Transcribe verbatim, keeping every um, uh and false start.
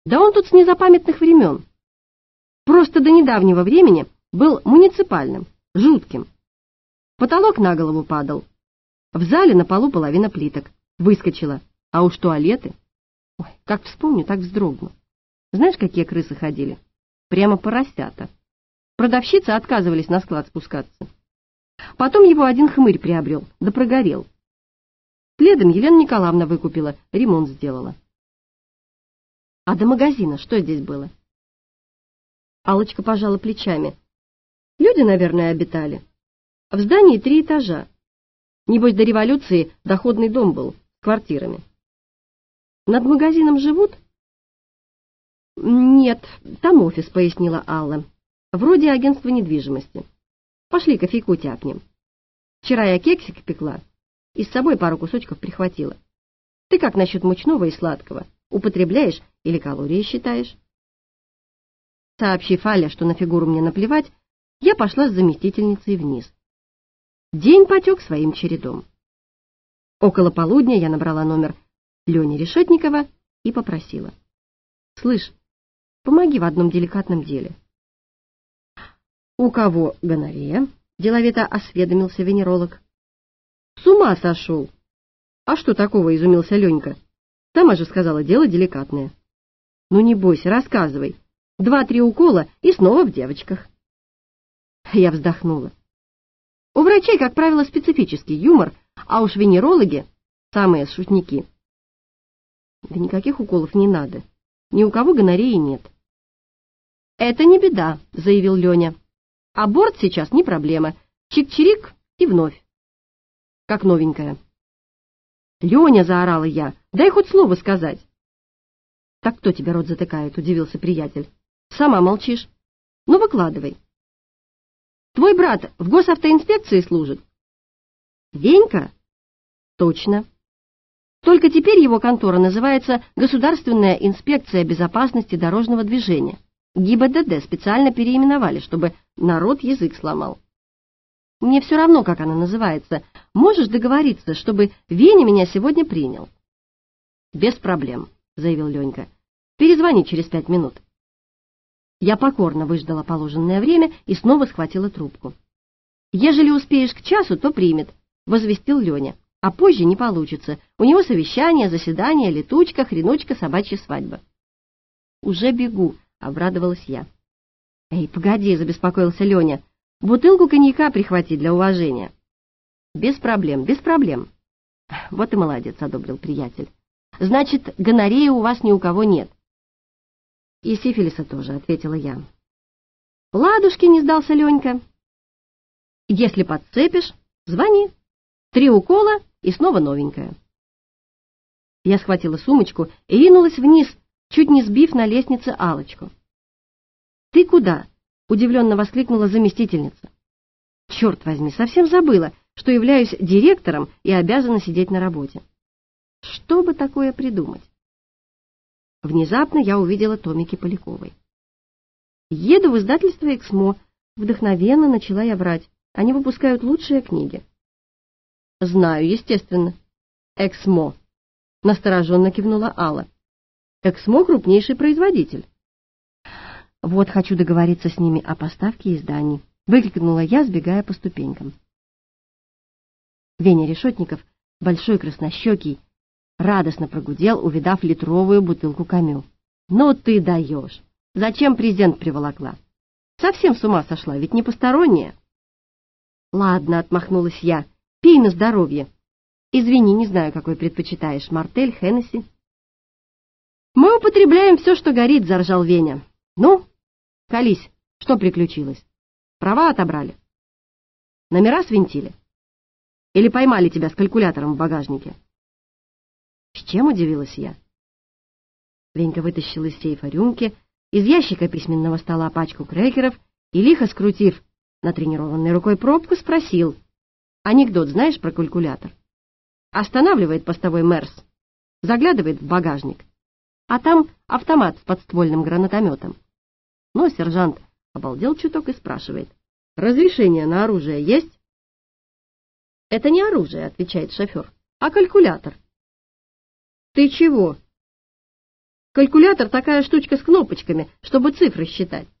Да он тут с незапамятных времен. Просто до недавнего времени был муниципальным, жутким. Потолок на голову падал. В зале на полу половина плиток. Выскочила. А уж туалеты. Ой, как вспомню, так вздрогну. Знаешь, какие крысы ходили? Прямо поросята. Продавщицы отказывались на склад спускаться. Потом его один хмырь приобрел, да прогорел. Следом Елена Николаевна выкупила, ремонт сделала. А до магазина что здесь было? Аллочка пожала плечами. Люди, наверное, обитали. В здании три этажа. Небось, до революции доходный дом был, с квартирами. Над магазином живут? Нет, там офис, пояснила Алла. Вроде агентства недвижимости. Пошли кофейку тяпнем. Вчера я кексик пекла и с собой пару кусочков прихватила. Ты как насчет мучного и сладкого? Употребляешь или калории считаешь? Сообщив Алле, что на фигуру мне наплевать, я пошла с заместительницей вниз. День потек своим чередом. Около полудня я набрала номер Лени Решетникова и попросила. «Слышь, помоги в одном деликатном деле». «У кого гонорея?» — деловито осведомился венеролог. «С ума сошел!» «А что такого?» — изумился Ленька. «Сама же сказала, дело деликатное». «Ну не бойся, рассказывай. Два-три укола и снова в девочках». Я вздохнула. У врачей, как правило, специфический юмор, а уж венерологи — самые шутники. Да никаких уколов не надо. Ни у кого гонореи нет. «Это не беда», — заявил Леня. «Аборт сейчас не проблема. Чик-чирик и вновь. Как новенькая». «Леня», — заорала я, — «дай хоть слово сказать». «Так кто тебе рот затыкает?» — удивился приятель. «Сама молчишь. Ну, выкладывай». «Твой брат в госавтоинспекции служит?» «Венька?» «Точно. Только теперь его контора называется Государственная инспекция безопасности дорожного движения. ГИБДД специально переименовали, чтобы народ язык сломал. Мне все равно, как она называется. Можешь договориться, чтобы Веня меня сегодня принял?» «Без проблем», — заявил Ленька. «Перезвони через пять минут». Я покорно выждала положенное время и снова схватила трубку. «Ежели успеешь к часу, то примет», — возвестил Леня. «А позже не получится. У него совещание, заседание, летучка, хренучка, собачья свадьба». «Уже бегу», — обрадовалась я. «Эй, погоди», — забеспокоился Леня. «Бутылку коньяка прихвати для уважения». «Без проблем, без проблем». «Вот и молодец», — одобрил приятель. «Значит, гонореи у вас ни у кого нет». «И сифилиса тоже», — ответила я. «Ладушки», — не сдался Ленька. «Если подцепишь, звони. Три укола и снова новенькая». Я схватила сумочку и ринулась вниз, чуть не сбив на лестнице Аллочку. «Ты куда?» — удивленно воскликнула заместительница. «Черт возьми, совсем забыла, что являюсь директором и обязана сидеть на работе. Что бы такое придумать?» Внезапно я увидела томики Поляковой. «Еду в издательство «Эксмо», — вдохновенно начала я врать. Они выпускают лучшие книги». «Знаю, естественно. «Эксмо», — настороженно кивнула Алла. «Эксмо — крупнейший производитель». «Вот хочу договориться с ними о поставке изданий», — выкрикнула я, сбегая по ступенькам. Веня Решетников, большой краснощекий, радостно прогудел, увидав литровую бутылку камю. «Ну ты даешь! Зачем презент приволокла? Совсем с ума сошла, ведь не посторонняя». «Ладно», — отмахнулась я, — «пей на здоровье. Извини, не знаю, какой предпочитаешь, Мартель, Хеннесси». «Мы употребляем все, что горит», — заржал Веня. «Ну, колись, что приключилось? Права отобрали? Номера свинтили? Или поймали тебя с калькулятором в багажнике?» «С чем?» — удивилась я. Венька вытащил из сейфа рюмки, из ящика письменного стола пачку крекеров и, лихо скрутив натренированной рукой пробку, спросил: «Анекдот знаешь про калькулятор?» Останавливает постовой Мерс, заглядывает в багажник, а там автомат с подствольным гранатометом. Но сержант обалдел чуток и спрашивает: «Разрешение на оружие есть?» «Это не оружие», — отвечает шофер, — «а калькулятор». «Ты чего?» Калькулятор такая штучка с кнопочками, чтобы цифры считать.